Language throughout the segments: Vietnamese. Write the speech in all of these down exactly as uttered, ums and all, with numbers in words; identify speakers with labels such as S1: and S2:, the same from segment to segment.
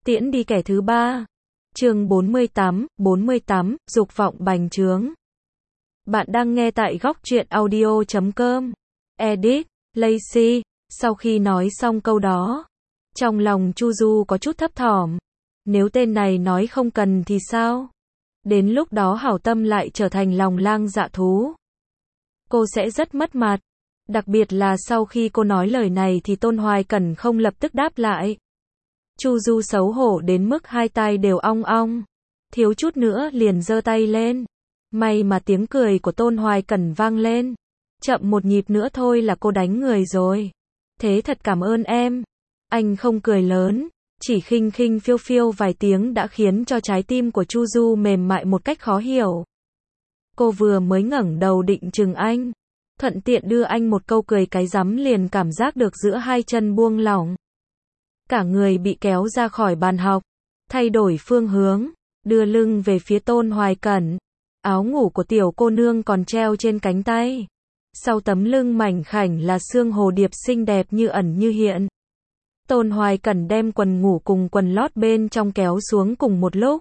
S1: Tiễn đi kẻ thứ ba. Chương bốn mươi tám, bốn mươi tám, dục vọng bành trướng. Bạn đang nghe tại góc truyện audio chấm com. Edit, Lacey. Sau khi nói xong câu đó, trong lòng Chu Du có chút thấp thỏm. Nếu tên này nói không cần thì sao? Đến lúc đó hảo tâm lại trở thành lòng lang dạ thú. Cô sẽ rất mất mặt. Đặc biệt là sau khi cô nói lời này thì Tôn Hoài Cẩn không lập tức đáp lại. Chu Du xấu hổ đến mức hai tay đều ong ong. Thiếu chút nữa liền giơ tay lên. May mà tiếng cười của Tôn Hoài Cẩn vang lên. Chậm một nhịp nữa thôi là cô đánh người rồi. Thế thật cảm ơn em. Anh không cười lớn, chỉ khinh khinh phiêu phiêu vài tiếng đã khiến cho trái tim của Chu Du mềm mại một cách khó hiểu. Cô vừa mới ngẩng đầu định chừng anh, thuận tiện đưa anh một câu cười cái rắm liền cảm giác được giữa hai chân buông lỏng. Cả người bị kéo ra khỏi bàn học, thay đổi phương hướng, đưa lưng về phía Tôn Hoài Cẩn. Áo ngủ của tiểu cô nương còn treo trên cánh tay. Sau tấm lưng mảnh khảnh là xương hồ điệp xinh đẹp như ẩn như hiện. Tôn Hoài Cẩn đem quần ngủ cùng quần lót bên trong kéo xuống cùng một lúc.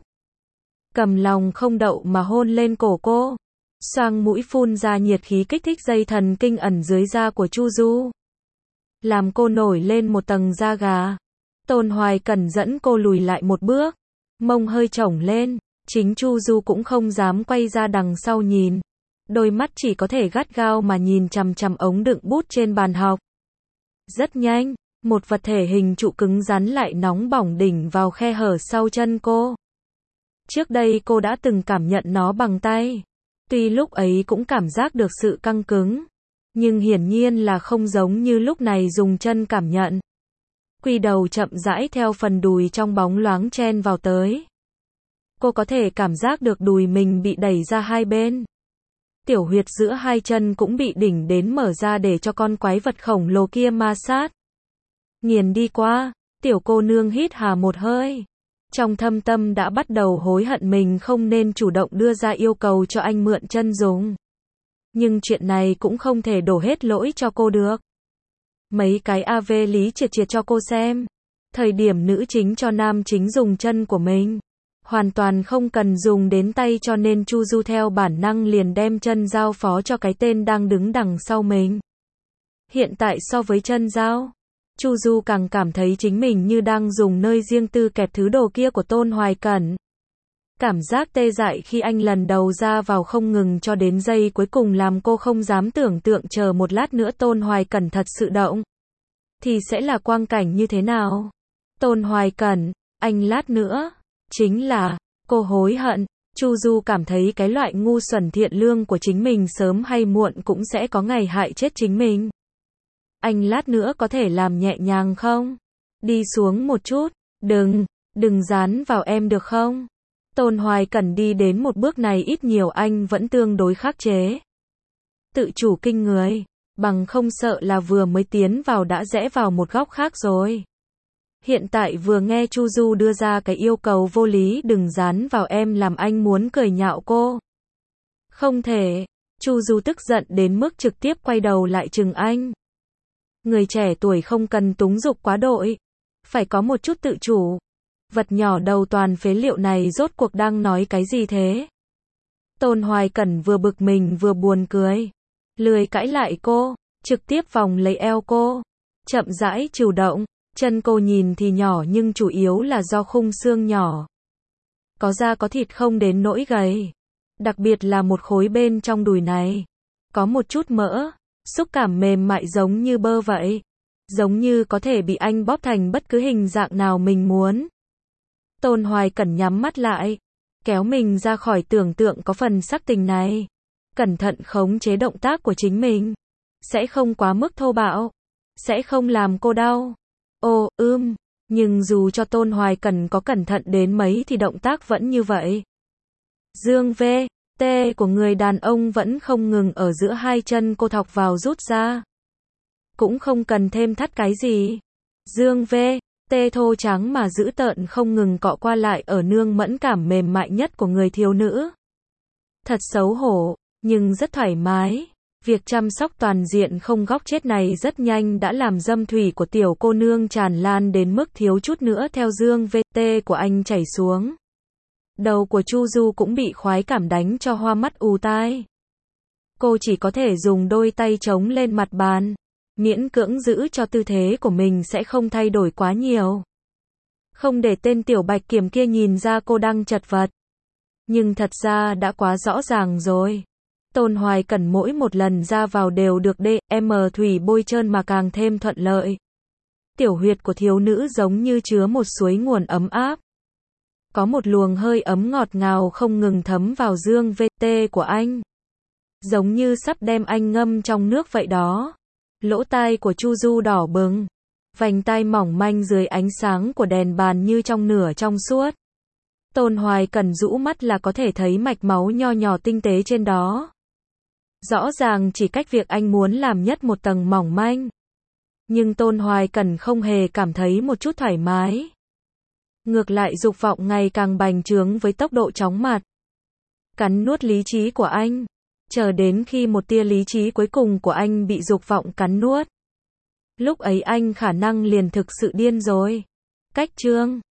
S1: Cầm lòng không đậu mà hôn lên cổ cô. Xoang mũi phun ra nhiệt khí kích thích dây thần kinh ẩn dưới da của Chu Du. Làm cô nổi lên một tầng da gà. Tôn Hoài Cẩn dẫn cô lùi lại một bước. Mông hơi chổng lên. Chính Chu Du cũng không dám quay ra đằng sau nhìn. Đôi mắt chỉ có thể gắt gao mà nhìn chằm chằm ống đựng bút trên bàn học. Rất nhanh, một vật thể hình trụ cứng rắn lại nóng bỏng đỉnh vào khe hở sau chân cô. Trước đây cô đã từng cảm nhận nó bằng tay. Tuy lúc ấy cũng cảm giác được sự căng cứng, nhưng hiển nhiên là không giống như lúc này dùng chân cảm nhận. Quy đầu chậm rãi theo phần đùi trong bóng loáng chen vào tới. Cô có thể cảm giác được đùi mình bị đẩy ra hai bên. Tiểu huyệt giữa hai chân cũng bị đỉnh đến mở ra để cho con quái vật khổng lồ kia ma sát. Nghiền đi qua, tiểu cô nương hít hà một hơi. Trong thâm tâm đã bắt đầu hối hận mình không nên chủ động đưa ra yêu cầu cho anh mượn chân dùng. Nhưng chuyện này cũng không thể đổ hết lỗi cho cô được. Mấy cái a vê lý triệt triệt cho cô xem. Thời điểm nữ chính cho nam chính dùng chân của mình. Hoàn toàn không cần dùng đến tay cho nên Chu Du theo bản năng liền đem chân giao phó cho cái tên đang đứng đằng sau mình. Hiện tại so với chân giao, Chu Du càng cảm thấy chính mình như đang dùng nơi riêng tư kẹp thứ đồ kia của Tôn Hoài Cẩn. Cảm giác tê dại khi anh lần đầu ra vào không ngừng cho đến giây cuối cùng làm cô không dám tưởng tượng chờ một lát nữa Tôn Hoài Cẩn thật sự động. Thì sẽ là quang cảnh như thế nào? Tôn Hoài Cẩn, anh lát nữa. Chính là, cô hối hận. Chu Du cảm thấy cái loại ngu xuẩn thiện lương của chính mình sớm hay muộn cũng sẽ có ngày hại chết chính mình. Anh lát nữa có thể làm nhẹ nhàng không? Đi xuống một chút. Đừng, đừng dán vào em được không? Tôn Hoài Cẩn đi đến một bước này ít nhiều anh vẫn tương đối khắc chế. Tự chủ kinh người, bằng không sợ là vừa mới tiến vào đã rẽ vào một góc khác rồi. Hiện tại vừa nghe Chu Du đưa ra cái yêu cầu vô lý đừng dán vào em làm anh muốn cười nhạo cô. Không thể. Chu Du tức giận đến mức trực tiếp quay đầu lại chừng anh. Người trẻ tuổi không cần túng dục quá đội. Phải có một chút tự chủ. Vật nhỏ đầu toàn phế liệu này rốt cuộc đang nói cái gì thế? Tôn Hoài Cẩn vừa bực mình vừa buồn cười. Lười cãi lại cô. Trực tiếp vòng lấy eo cô. Chậm rãi chủ động. Chân cô nhìn thì nhỏ nhưng chủ yếu là do khung xương nhỏ. Có da có thịt không đến nỗi gầy. Đặc biệt là một khối bên trong đùi này. Có một chút mỡ. Xúc cảm mềm mại giống như bơ vậy. Giống như có thể bị anh bóp thành bất cứ hình dạng nào mình muốn. Tôn Hoài Cẩn nhắm mắt lại. Kéo mình ra khỏi tưởng tượng có phần sắc tình này. Cẩn thận khống chế động tác của chính mình. Sẽ không quá mức thô bạo. Sẽ không làm cô đau. Ồ, ưm, nhưng dù cho Tôn Hoài Cẩn có cẩn thận đến mấy thì động tác vẫn như vậy. Dương V, T của người đàn ông vẫn không ngừng ở giữa hai chân cô thọc vào rút ra. Cũng không cần thêm thắt cái gì. Dương V, T thô trắng mà dữ tợn không ngừng cọ qua lại ở nương mẫn cảm mềm mại nhất của người thiếu nữ. Thật xấu hổ, nhưng rất thoải mái. Việc chăm sóc toàn diện không góc chết này rất nhanh đã làm dâm thủy của tiểu cô nương tràn lan đến mức thiếu chút nữa theo dương vê tê của anh chảy xuống. Đầu của Chu Du cũng bị khoái cảm đánh cho hoa mắt ù tai. Cô chỉ có thể dùng đôi tay chống lên mặt bàn, miễn cưỡng giữ cho tư thế của mình sẽ không thay đổi quá nhiều. Không để tên tiểu bạch kiểm kia nhìn ra cô đang chật vật. Nhưng thật ra đã quá rõ ràng rồi. Tôn Hoài Cẩn mỗi một lần ra vào đều được đê em thủy bôi trơn mà càng thêm thuận lợi. Tiểu huyệt của thiếu nữ giống như chứa một suối nguồn ấm áp. Có một luồng hơi ấm ngọt ngào không ngừng thấm vào dương vê tê của anh. Giống như sắp đem anh ngâm trong nước vậy đó. Lỗ tai của Chu Du đỏ bừng. Vành tai mỏng manh dưới ánh sáng của đèn bàn như trong nửa trong suốt. Tôn Hoài Cẩn rũ mắt là có thể thấy mạch máu nho nhỏ tinh tế trên đó. Rõ ràng chỉ cách việc anh muốn làm nhất một tầng mỏng manh. Nhưng Tôn Hoài Cẩn không hề cảm thấy một chút thoải mái. Ngược lại dục vọng ngày càng bành trướng với tốc độ chóng mặt. Cắn nuốt lý trí của anh. Chờ đến khi một tia lý trí cuối cùng của anh bị dục vọng cắn nuốt. Lúc ấy anh khả năng liền thực sự điên rồi. Cách chương